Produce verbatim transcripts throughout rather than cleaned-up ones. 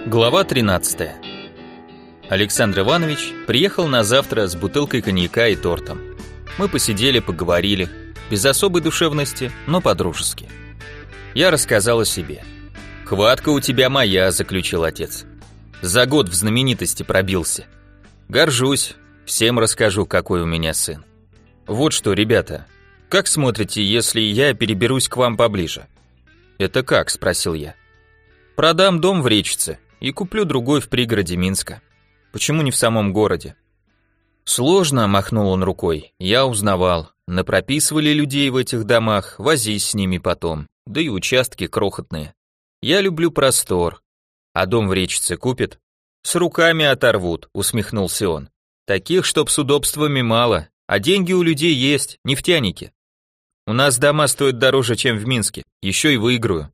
Глава тринадцатая. Александр Иванович приехал на завтра с бутылкой коньяка и тортом. Мы посидели, поговорили, без особой душевности, но по-дружески. Я рассказал о себе. «Хватка у тебя моя», — заключил отец. «За год в знаменитости пробился. Горжусь, всем расскажу, какой у меня сын. Вот что, ребята, как смотрите, если я переберусь к вам поближе?» «Это как?» — спросил я. «Продам дом в Речице и куплю другой в пригороде Минска. Почему не в самом городе?» «Сложно», — махнул он рукой, — «я узнавал. Напрописывали людей в этих домах, возись с ними потом, да и участки крохотные. Я люблю простор. А дом в Речице купит?» «С руками оторвут», — усмехнулся он. «Таких, чтоб с удобствами мало, а деньги у людей есть, нефтяники. У нас дома стоят дороже, чем в Минске, еще и выиграю.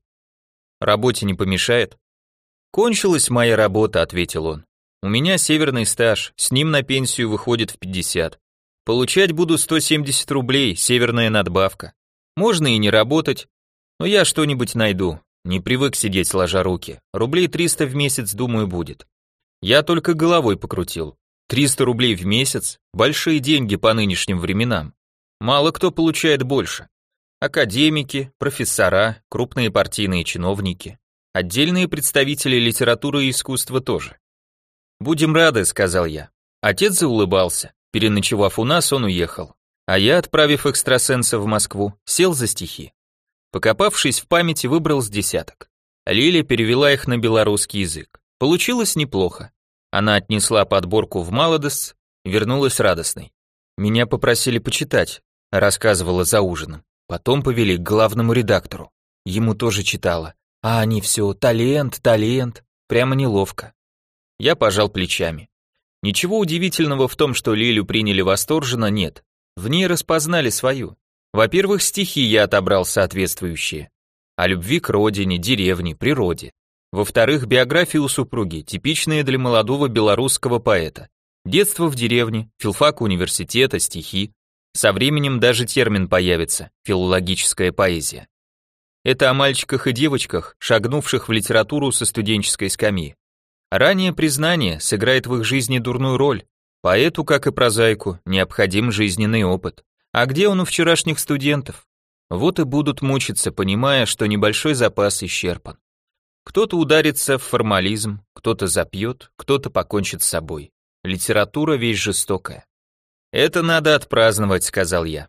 Работе не помешает?» «Кончилась моя работа», — ответил он. «У меня северный стаж, с ним на пенсию выходит в пятьдесят. Получать буду сто семьдесят рублей, северная надбавка. Можно и не работать, но я что-нибудь найду. Не привык сидеть сложа руки. Рублей триста в месяц, думаю, будет». Я только головой покрутил. триста рублей в месяц – большие деньги по нынешним временам. Мало кто получает больше. Академики, профессора, крупные партийные чиновники, отдельные представители литературы и искусства тоже. «Будем рады», — сказал я. Отец заулыбался. Переночевав у нас, он уехал. А я, отправив экстрасенса в Москву, сел за стихи. Покопавшись в памяти, выбрал с десяток. Лиля перевела их на белорусский язык. Получилось неплохо. Она отнесла подборку в Молодость, вернулась радостной. «Меня попросили почитать», — рассказывала за ужином. Потом повели к главному редактору. Ему тоже читала. А они все «талент, талент». Прямо неловко. Я пожал плечами. Ничего удивительного в том, что Лилю приняли восторженно, нет. В ней распознали свою. Во-первых, стихи я отобрал соответствующие. О любви к родине, деревне, природе. Во-вторых, биография у супруги, типичная для молодого белорусского поэта. Детство в деревне, филфак университета, стихи. Со временем даже термин появится – филологическая поэзия. Это о мальчиках и девочках, шагнувших в литературу со студенческой скамьи. Ранее признание сыграет в их жизни дурную роль. Поэту, как и прозаику, необходим жизненный опыт. А где он у вчерашних студентов? Вот и будут мучиться, понимая, что небольшой запас исчерпан. Кто-то ударится в формализм, кто-то запьет, кто-то покончит с собой. Литература вещь жестокая. «Это надо отпраздновать», — сказал я.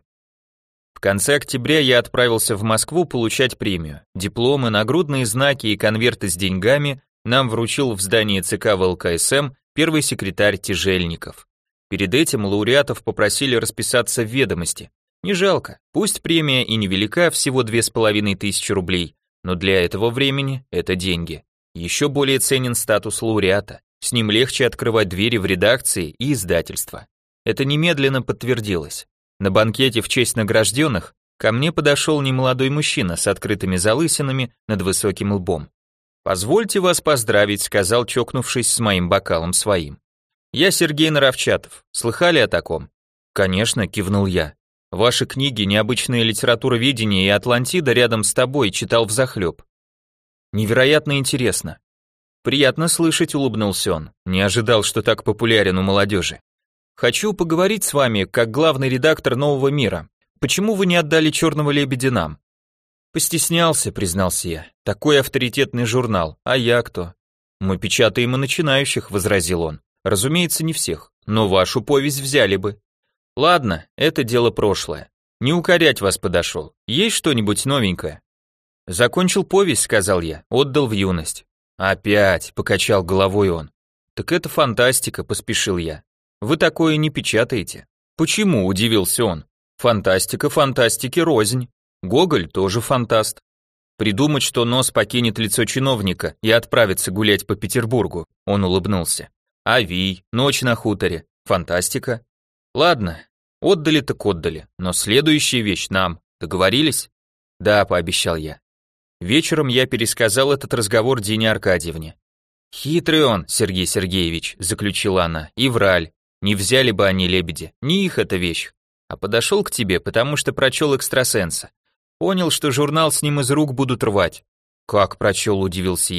В конце октября я отправился в Москву получать премию. Дипломы, нагрудные знаки и конверты с деньгами нам вручил в здании ЦК ВЛКСМ первый секретарь Тяжельников. Перед этим лауреатов попросили расписаться в ведомости. Не жалко, пусть премия и невелика, всего две с половиной тысячи рублей, но для этого времени это деньги. Еще более ценен статус лауреата, с ним легче открывать двери в редакции и издательства. Это немедленно подтвердилось. На банкете в честь награжденных ко мне подошел немолодой мужчина с открытыми залысинами над высоким лбом. «Позвольте вас поздравить», — сказал, чокнувшись с моим бокалом своим. «Я Сергей Наровчатов. Слыхали о таком?» «Конечно», — кивнул я. «Ваши книги «Необычное литературоведение» и «Атлантида» рядом с тобой читал взахлеб». «Невероятно интересно». «Приятно слышать», — улыбнулся он. «Не ожидал, что так популярен у молодежи. Хочу поговорить с вами, как главный редактор «Нового мира». Почему вы не отдали «Черного лебедя» нам?» «Постеснялся», — признался я. «Такой авторитетный журнал. А я кто?» «Мы печатаем и начинающих», — возразил он. «Разумеется, не всех. Но вашу повесть взяли бы». «Ладно, это дело прошлое. Не укорять вас подошел. Есть что-нибудь новенькое?» «Закончил повесть», — сказал я. «Отдал в юность». «Опять», — покачал головой он. «Так это фантастика», — поспешил я. «Вы такое не печатаете». «Почему?» – удивился он. «Фантастика, фантастики рознь. Гоголь тоже фантаст. Придумать, что нос покинет лицо чиновника и отправится гулять по Петербургу», – он улыбнулся. «Авий, ночь на хуторе. Фантастика. Ладно, отдали так отдали, но следующая вещь нам. Договорились?» «Да», – пообещал я. Вечером я пересказал этот разговор Дине Аркадьевне. «Хитрый он, Сергей Сергеевич», – заключила она, – «и враль. Не взяли бы они лебеди, не их эта вещь. А подошел к тебе, потому что прочел экстрасенса. Понял, что журнал с ним из рук будут рвать». «Как прочел?» – удивился я.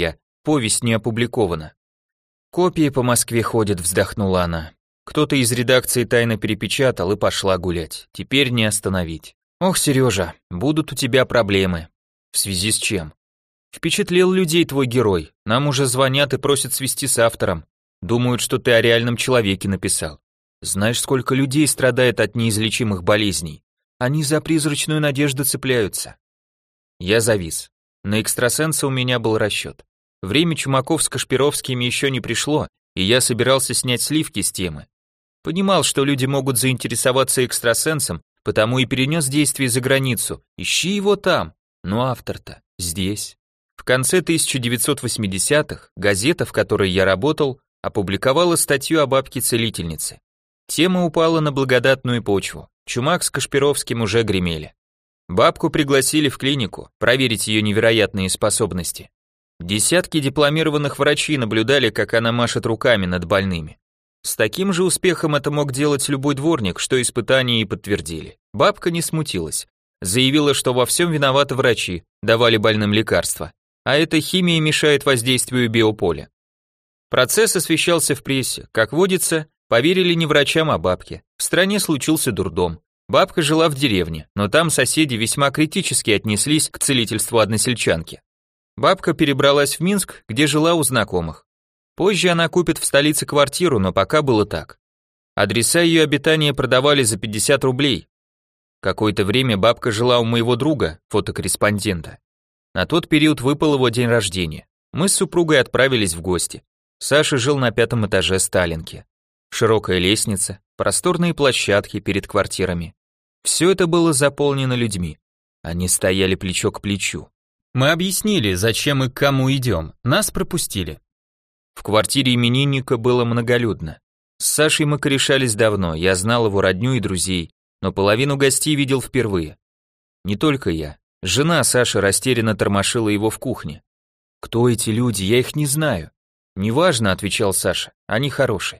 повесть не опубликована. Копии по Москве ходят, вздохнула она. Кто-то из редакции тайно перепечатал и пошла гулять. Теперь не остановить. Ох, Сережа, будут у тебя проблемы. В связи с чем? Впечатлил людей твой герой. Нам уже звонят и просят свести с автором. Думают, что ты о реальном человеке написал. Знаешь, сколько людей страдает от неизлечимых болезней? Они за призрачную надежду цепляются. Я завис. На экстрасенса у меня был расчет. Время Чумаков с Кашпировскими еще не пришло, и я собирался снять сливки с темы. Понимал, что люди могут заинтересоваться экстрасенсом, потому и перенес действие за границу. Ищи его там. Но автор-то здесь. В конце тысяча девятьсот восьмидесятых газета, в которой я работал, опубликовала статью о бабке-целительнице. Тема упала на благодатную почву. Чумак с Кашпировским уже гремели. Бабку пригласили в клинику проверить ее невероятные способности. Десятки дипломированных врачей наблюдали, как она машет руками над больными. С таким же успехом это мог делать любой дворник, что испытания и подтвердили. Бабка не смутилась. Заявила, что во всем виноваты врачи, давали больным лекарства. А эта химия мешает воздействию биополя. Процесс освещался в прессе. Как водится, поверили не врачам, а бабке. В стране случился дурдом. Бабка жила в деревне, но там соседи весьма критически отнеслись к целительству односельчанки. Бабка перебралась в Минск, где жила у знакомых. Позже она купит в столице квартиру, но пока было так. Адреса ее обитания продавали за пятьдесят рублей. Какое-то время бабка жила у моего друга, фотокорреспондента. На тот период выпал его день рождения. Мы с супругой отправились в гости. Саша жил на пятом этаже Сталинки. Широкая лестница, просторные площадки перед квартирами. Все это было заполнено людьми. Они стояли плечо к плечу. Мы объяснили, зачем и к кому идем. Нас пропустили. В квартире именинника было многолюдно. С Сашей мы корешались давно, я знал его родню и друзей, но половину гостей видел впервые. Не только я. Жена Саши растерянно тормошила его в кухне. «Кто эти люди? Я их не знаю». «Неважно», — отвечал Саша, — «они хорошие».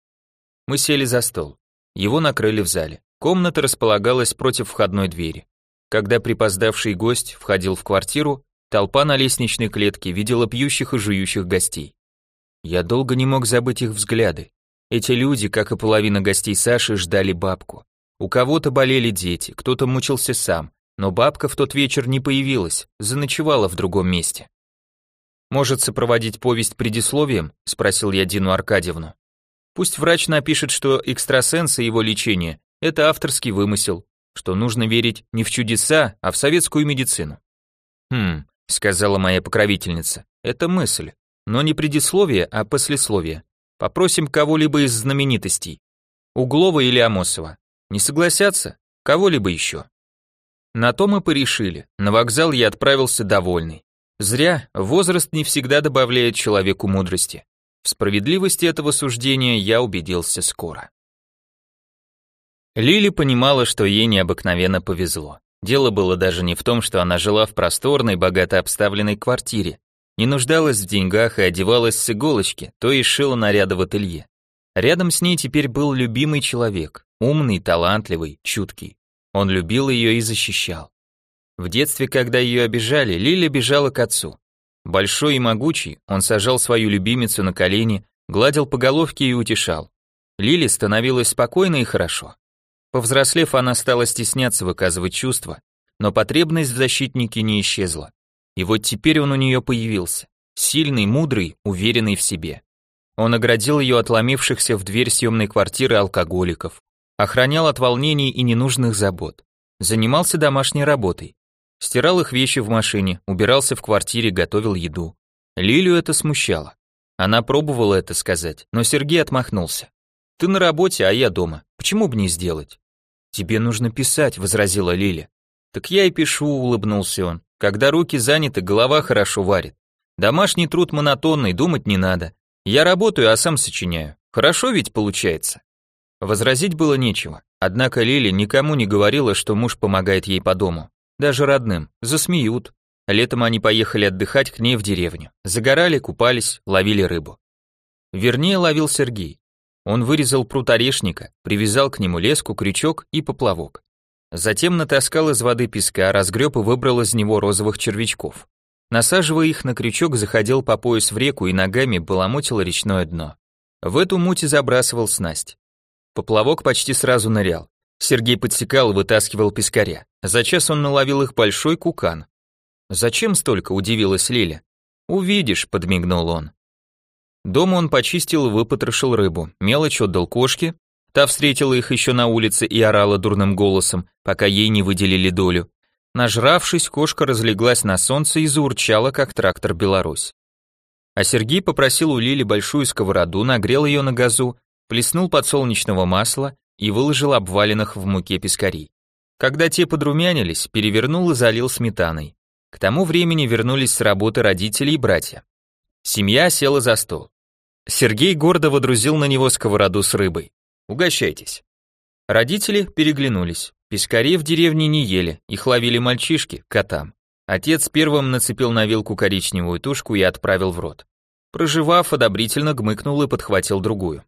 Мы сели за стол. Его накрыли в зале. Комната располагалась против входной двери. Когда припоздавший гость входил в квартиру, толпа на лестничной клетке видела пьющих и жующих гостей. Я долго не мог забыть их взгляды. Эти люди, как и половина гостей Саши, ждали бабку. У кого-то болели дети, кто-то мучился сам, но бабка в тот вечер не появилась, заночевала в другом месте. «Может сопроводить повесть предисловием?» – спросил я Дину Аркадьевну. «Пусть врач напишет, что экстрасенс и его лечение – это авторский вымысел, что нужно верить не в чудеса, а в советскую медицину». «Хм», – сказала моя покровительница, – «это мысль, но не предисловие, а послесловие. Попросим кого-либо из знаменитостей. Углова или Амосова. Не согласятся? Кого-либо еще». На то мы порешили. На вокзал я отправился довольный. Зря, возраст не всегда добавляет человеку мудрости. В справедливости этого суждения я убедился скоро. Лили понимала, что ей необыкновенно повезло. Дело было даже не в том, что она жила в просторной, богато обставленной квартире, не нуждалась в деньгах и одевалась с иголочки, то и шила наряды в ателье. Рядом с ней теперь был любимый человек, умный, талантливый, чуткий. Он любил ее и защищал. В детстве, когда ее обижали, Лиля бежала к отцу. Большой и могучий, он сажал свою любимицу на колени, гладил по головке и утешал. Лиле становилось спокойно и хорошо. Повзрослев, она стала стесняться выказывать чувства, но потребность в защитнике не исчезла. И вот теперь он у нее появился, сильный, мудрый, уверенный в себе. Он оградил ее от ломившихся в дверь съемной квартиры алкоголиков, охранял от волнений и ненужных забот, занимался домашней работой, стирал их вещи в машине, убирался в квартире, готовил еду. Лилю это смущало. Она пробовала это сказать, но Сергей отмахнулся. «Ты на работе, а я дома. Почему бы не сделать?» «Тебе нужно писать», — возразила Лиля. «Так я и пишу», — улыбнулся он. «Когда руки заняты, голова хорошо варит. Домашний труд монотонный, думать не надо. Я работаю, а сам сочиняю. Хорошо ведь получается?» Возразить было нечего. Однако Лиля никому не говорила, что муж помогает ей по дому. Даже родным. Засмеют. Летом они поехали отдыхать к ней в деревню. Загорали, купались, ловили рыбу. Вернее, ловил Сергей. Он вырезал прут орешника, привязал к нему леску, крючок и поплавок. Затем натаскал из воды песка, разгреб и выбрал из него розовых червячков. Насаживая их на крючок, заходил по пояс в реку и ногами баламутил речное дно. В эту муть и забрасывал снасть. Поплавок почти сразу нырял. Сергей подсекал и вытаскивал пескаря. За час он наловил их большой кукан. «Зачем столько?» – удивилась Лиля. «Увидишь», – подмигнул он. Дома он почистил и выпотрошил рыбу, мелочь отдал кошке, та встретила их еще на улице и орала дурным голосом, пока ей не выделили долю. Нажравшись, кошка разлеглась на солнце и заурчала, как трактор «Беларусь». А Сергей попросил у Лили большую сковороду, нагрел ее на газу, плеснул подсолнечного масла и выложил обваленных в муке пескарей. Когда те подрумянились, перевернул и залил сметаной. К тому времени вернулись с работы родители и братья. Семья села за стол. Сергей гордо водрузил на него сковороду с рыбой. «Угощайтесь». Родители переглянулись. Пескарей в деревне не ели, их ловили мальчишки, котам. Отец первым нацепил на вилку коричневую тушку и отправил в рот. Прожевав, одобрительно гмыкнул и подхватил другую.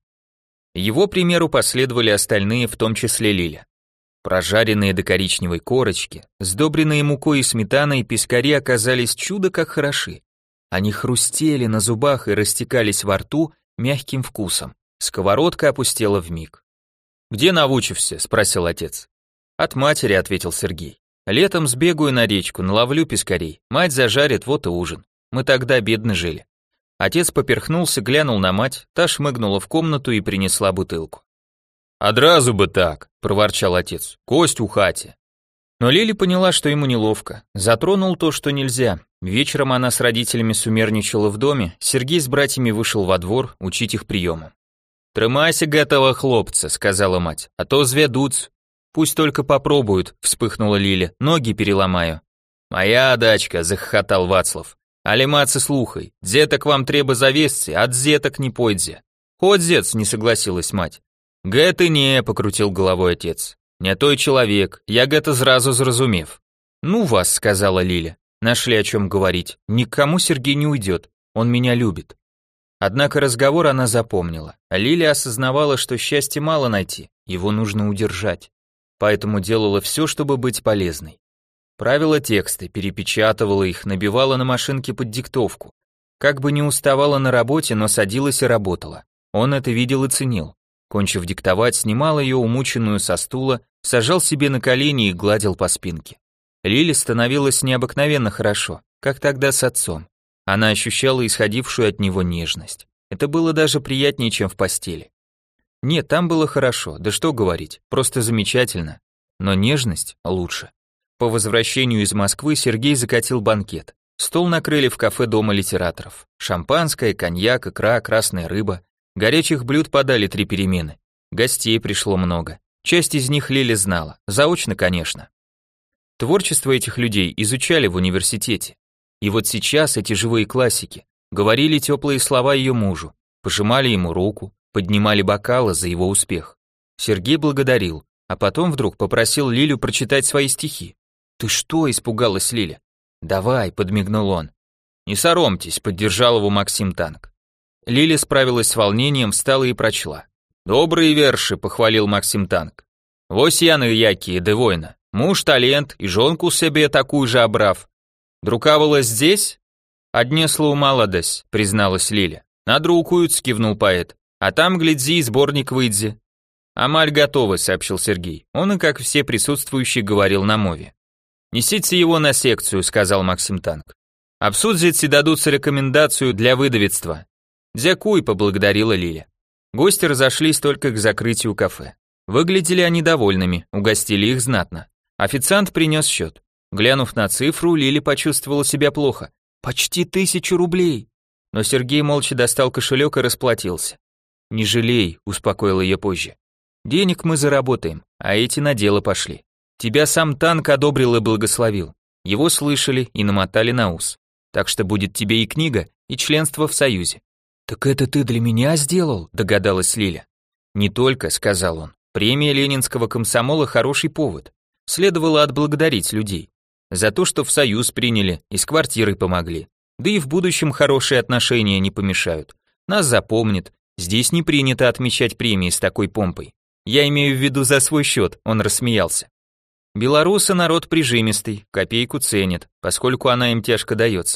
Его примеру последовали остальные, в том числе Лиля. Прожаренные до коричневой корочки, сдобренные мукой и сметаной, пескари оказались чудо как хороши. Они хрустели на зубах и растекались во рту мягким вкусом. Сковородка опустела вмиг. «Где навучишься?» – спросил отец. «От матери», – ответил Сергей. «Летом сбегаю на речку, наловлю пескарей. Мать зажарит, вот и ужин. Мы тогда бедно жили». Отец поперхнулся, глянул на мать, та шмыгнула в комнату и принесла бутылку. «Одразу бы так», – проворчал отец. «Кость у хати». Но Лили поняла, что ему неловко. Затронул то, что нельзя. Вечером она с родителями сумерничала в доме, Сергей с братьями вышел во двор учить их приему. «Трымайся гэтага хлопца», — сказала мать, — «а то звядуць». «Пусть только попробуют», — вспыхнула Лиля, — «ноги переломаю». «Моя дачка», — захохотал Вацлав. «Але мацы слухай, дзетак вам трэба завесці, ад дзетак не пойдзе». «Хоть зец», — не согласилась мать. «Гэты не», — покрутил головой отец. «Не той человек, я гэта зразу зразумев». «Ну вас», — сказала Лиля, — «нашли о чем говорить. Никому Сергей не уйдет, он меня любит». Однако разговор она запомнила. Лиля осознавала, что счастья мало найти, его нужно удержать. Поэтому делала все, чтобы быть полезной. Правила тексты, перепечатывала их, набивала на машинке под диктовку. Как бы не уставала на работе, но садилась и работала. Он это видел и ценил. Кончив диктовать, снимал ее умученную со стула, сажал себе на колени и гладил по спинке. Лиле становилось необыкновенно хорошо, как тогда с отцом. Она ощущала исходившую от него нежность. Это было даже приятнее, чем в постели. Нет, там было хорошо, да что говорить, просто замечательно. Но нежность лучше. По возвращению из Москвы Сергей закатил банкет. Стол накрыли в кафе Дома литераторов. Шампанское, коньяк, икра, красная рыба. Горячих блюд подали три перемены. Гостей пришло много. Часть из них Лиля знала, заочно, конечно. Творчество этих людей изучали в университете. И вот сейчас эти живые классики говорили теплые слова ее мужу, пожимали ему руку, поднимали бокалы за его успех. Сергей благодарил, а потом вдруг попросил Лилю прочитать свои стихи. «Ты что?» – испугалась Лиля. «Давай», – подмигнул он. «Не соромьтесь», – поддержал его Максим Танк. Лиля справилась с волнением, встала и прочла. «Добрые верши», – похвалил Максим Танк. «Вось яны якие, де война. Муж талент, и жонку себе такую же обрав. Друкавала здесь?» «Однеслу маладость», — призналась Лиля. «Надрукуют», — кивнул поэт. «А там, гляди, сборник выйдзе». «Амаль готовы», — сообщил Сергей. Он и, как все присутствующие, говорил на мове. «Несите его на секцию», — сказал Максим Танк. «Обсудзите, дадутся рекомендацию для выдавецтва». «Дзякуй», — поблагодарила Лиля. Гости разошлись только к закрытию кафе. Выглядели они довольными, угостили их знатно. Официант принес счет. Глянув на цифру, Лиля почувствовала себя плохо. Почти тысячу рублей. Но Сергей молча достал кошелек и расплатился. «Не жалей», — успокоил ее позже. «Денег мы заработаем, а эти на дело пошли. Тебя сам Танк одобрил и благословил. Его слышали и намотали на ус. Так что будет тебе и книга, и членство в Союзе». «Так это ты для меня сделал?» — догадалась Лиля. «Не только», — сказал он. «Премия Ленинского комсомола — хороший повод. Следовало отблагодарить людей. За то, что в Союз приняли и с квартирой помогли. Да и в будущем хорошие отношения не помешают. Нас запомнят. Здесь не принято отмечать премии с такой помпой. Я имею в виду за свой счет», — он рассмеялся. «Белорусы народ прижимистый, копейку ценят, поскольку она им тяжко дается.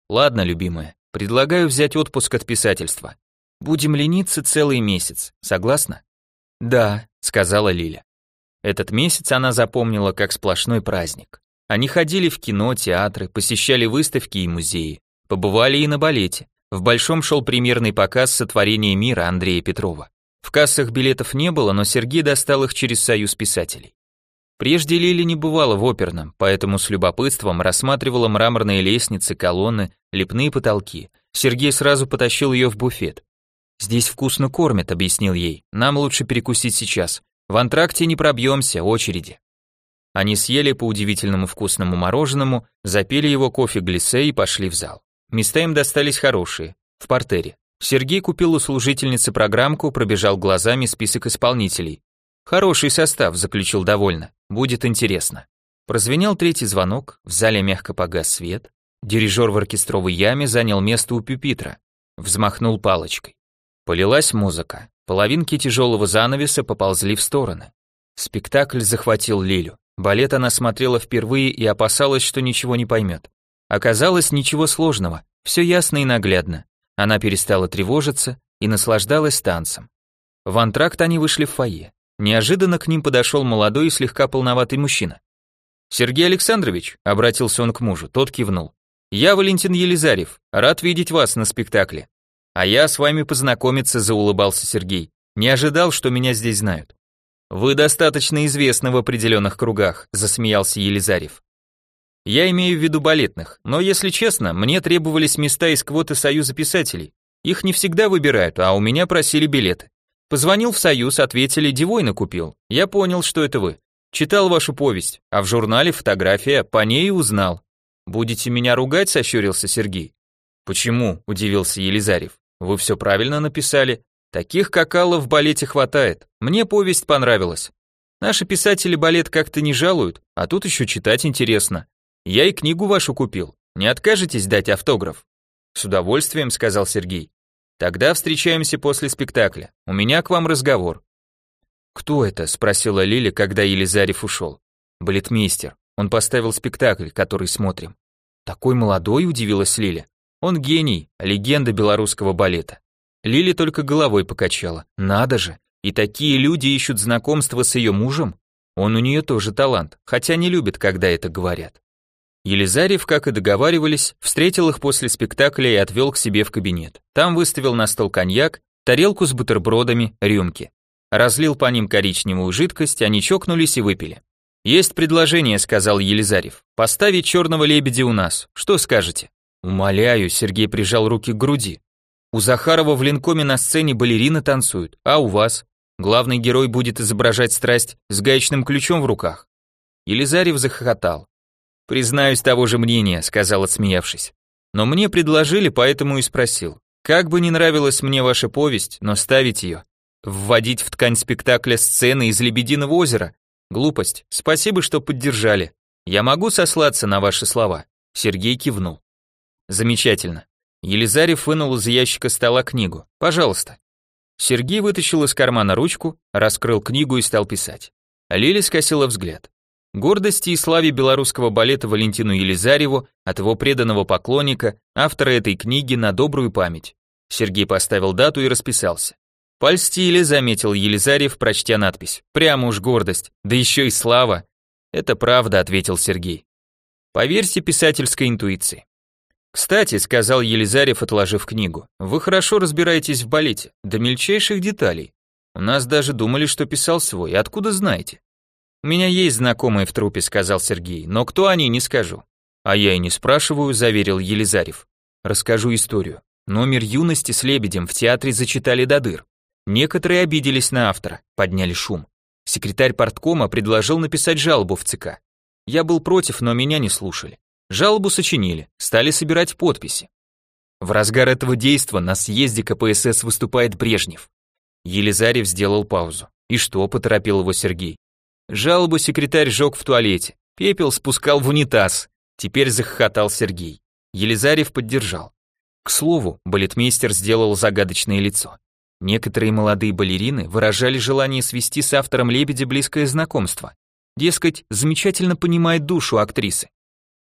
Ладно, любимая, предлагаю взять отпуск от писательства. Будем лениться целый месяц, согласна? Да, сказала Лиля. Этот месяц она запомнила как сплошной праздник. Они ходили в кино, театры, посещали выставки и музеи, побывали и на балете. В Большом шел премьерный показ «Сотворение мира» Андрея Петрова. В кассах билетов не было, но Сергей достал их через Союз писателей. Прежде Лиля не бывала в оперном, поэтому с любопытством рассматривала мраморные лестницы, колонны, лепные потолки. Сергей сразу потащил ее в буфет. «Здесь вкусно кормят», — объяснил ей. «Нам лучше перекусить сейчас. В антракте не пробьемся, очереди». Они съели по удивительному вкусному мороженому, запили его кофе глиссе и пошли в зал. Места им достались хорошие, в партере. Сергей купил у служительницы программку, пробежал глазами список исполнителей. «Хороший состав», — заключил довольно. «Будет интересно». Прозвенел третий звонок, в зале мягко погас свет. Дирижер в оркестровой яме занял место у пюпитра. Взмахнул палочкой. Полилась музыка. Половинки тяжелого занавеса поползли в стороны. Спектакль захватил Лилю. Балет она смотрела впервые и опасалась, что ничего не поймет. Оказалось, ничего сложного, все ясно и наглядно. Она перестала тревожиться и наслаждалась танцем. В антракт они вышли в фойе. Неожиданно к ним подошел молодой и слегка полноватый мужчина. «Сергей Александрович», — обратился он к мужу, тот кивнул. «Я Валентин Елизарев, рад видеть вас на спектакле». «А я с вами познакомиться», — заулыбался Сергей. «Не ожидал, что меня здесь знают». «Вы достаточно известны в определенных кругах», — засмеялся Елизарев. «Я имею в виду балетных, но, если честно, мне требовались места из квоты Союза писателей. Их не всегда выбирают, а у меня просили билеты. Позвонил в Союз, ответили, Дивойна купил. Я понял, что это вы. Читал вашу повесть, а в журнале фотография, по ней и узнал. Будете меня ругать?» — сощурился Сергей. «Почему?» — удивился Елизарев. «Вы все правильно написали. Таких, как Алла, в балете хватает. Мне повесть понравилась. Наши писатели балет как-то не жалуют, а тут еще читать интересно. Я и книгу вашу купил. Не откажетесь дать автограф?» «С удовольствием», — сказал Сергей. «Тогда встречаемся после спектакля. У меня к вам разговор». «Кто это?» — спросила Лиля, когда Елизарев ушел. «Балетмейстер. Он поставил спектакль, который смотрим». «Такой молодой?» — удивилась Лиля. «Он гений, легенда белорусского балета». Лиля только головой покачала. «Надо же, и такие люди ищут знакомства с ее мужем? Он у нее тоже талант, хотя не любит, когда это говорят». Елизарев, как и договаривались, встретил их после спектакля и отвел к себе в кабинет. Там выставил на стол коньяк, тарелку с бутербродами, рюмки. Разлил по ним коричневую жидкость, они чокнулись и выпили. «Есть предложение», — сказал Елизарев. «Поставить черного лебедя у нас. Что скажете?» «Умоляю», — Сергей прижал руки к груди. «У Захарова в Ленкоме на сцене балерины танцуют, а у вас? Главный герой будет изображать страсть с гаечным ключом в руках». Елизарев захохотал. «Признаюсь того же мнения», — сказал, отсмеявшись. «Но мне предложили, поэтому и спросил. Как бы не нравилась мне ваша повесть, но ставить ее, вводить в ткань спектакля сцены из «Лебединого озера» — глупость. Спасибо, что поддержали. Я могу сослаться на ваши слова?» Сергей кивнул. «Замечательно». Елизарев вынул из ящика стола книгу. «Пожалуйста». Сергей вытащил из кармана ручку, раскрыл книгу и стал писать. Лиля скосила взгляд. Гордости и славе белорусского балета Валентину Елизареву от его преданного поклонника, автора этой книги, на добрую память. Сергей поставил дату и расписался. «Польстили», — заметил Елизарев, прочтя надпись. «Прямо уж гордость, да еще и слава». «Это правда», — ответил Сергей. «Поверьте писательской интуиции». «Кстати», — сказал Елизарев, отложив книгу, «вы хорошо разбираетесь в балете, до мельчайших деталей. У нас даже думали, что писал свой, откуда знаете?» «У меня есть знакомые в труппе», — сказал Сергей, «но кто они, не скажу». «А я и не спрашиваю», — заверил Елизарев. «Расскажу историю. Номер юности с лебедем в театре зачитали до дыр. Некоторые обиделись на автора, подняли шум. Секретарь парткома предложил написать жалобу в ЦК. Я был против, но меня не слушали. Жалобу сочинили, стали собирать подписи. В разгар этого действа на съезде ка пэ эс эс выступает Брежнев». Елизарев сделал паузу. «И что?» — поторопил его Сергей. Жалобу секретарь жег в туалете, пепел спускал в унитаз. Теперь захохотал Сергей. Елизарев поддержал. К слову, балетмейстер сделал загадочное лицо. Некоторые молодые балерины выражали желание свести с автором «Лебедя» близкое знакомство. Дескать, замечательно понимает душу актрисы.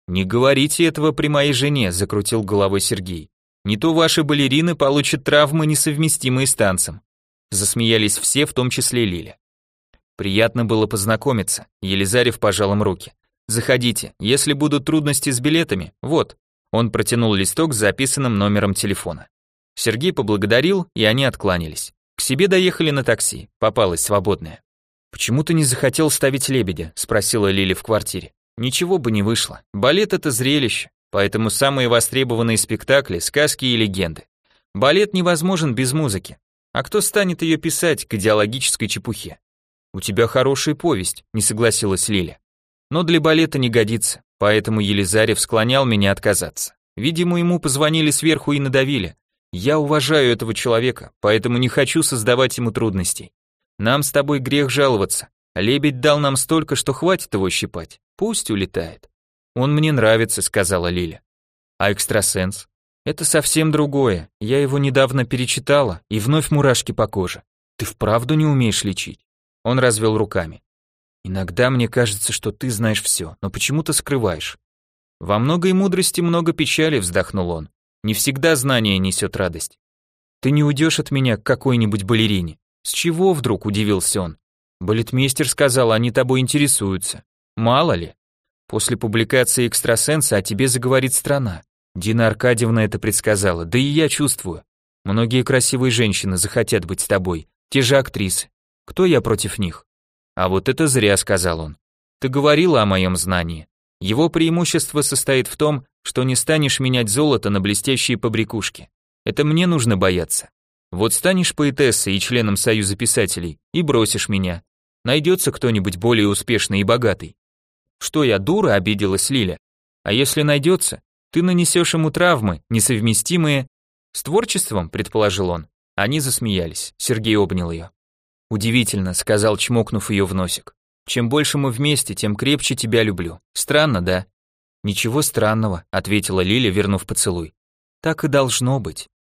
Не говорите этого при моей жене, закрутил головой Сергей. Не то ваши балерины получат травмы, несовместимые с танцем. Засмеялись все, в том числе Лиля. Приятно было познакомиться, Елизарев пожал им руки. Заходите, если будут трудности с билетами, вот. Он протянул листок с записанным номером телефона. Сергей поблагодарил, и они откланялись. К себе доехали на такси, попалась свободная. «Почему ты не захотел ставить лебедя?» – спросила Лиля в квартире. «Ничего бы не вышло. Балет – это зрелище, поэтому самые востребованные спектакли – сказки и легенды. Балет невозможен без музыки. А кто станет ее писать к идеологической чепухе?» «У тебя хорошая повесть», – не согласилась Лиля. «Но для балета не годится, поэтому Елизарев склонял меня отказаться. Видимо, ему позвонили сверху и надавили. Я уважаю этого человека, поэтому не хочу создавать ему трудностей. Нам с тобой грех жаловаться. Лебедь дал нам столько, что хватит его щипать. Пусть улетает». «Он мне нравится», — сказала Лиля. «А экстрасенс?» «Это совсем другое. Я его недавно перечитала, и вновь мурашки по коже. Ты вправду не умеешь лечить?» Он развел руками. «Иногда мне кажется, что ты знаешь все, но почему-то скрываешь». «Во многой мудрости много печали», — вздохнул он. «Не всегда знание несет радость. Ты не уйдешь от меня к какой-нибудь балерине». «С чего вдруг?» – удивился он. «Балетмейстер сказал, они тобой интересуются. Мало ли. После публикации «Экстрасенса» о тебе заговорит страна. Дина Аркадьевна это предсказала, да и я чувствую. Многие красивые женщины захотят быть с тобой, те же актрисы. Кто я против них?» «А вот это зря», – сказал он. «Ты говорила о моем знании. Его преимущество состоит в том, что не станешь менять золото на блестящие побрякушки. Это мне нужно бояться. Вот станешь поэтессой и членом Союза писателей и бросишь меня. Найдется кто-нибудь более успешный и богатый». «Что я, дура?» – обиделась Лиля. «А если найдется, ты нанесешь ему травмы, несовместимые с творчеством», – предположил он. Они засмеялись, Сергей обнял ее. «Удивительно», – сказал, чмокнув ее в носик. «Чем больше мы вместе, тем крепче тебя люблю. Странно, да?» «Ничего странного», – ответила Лиля, вернув поцелуй. «Так и должно быть».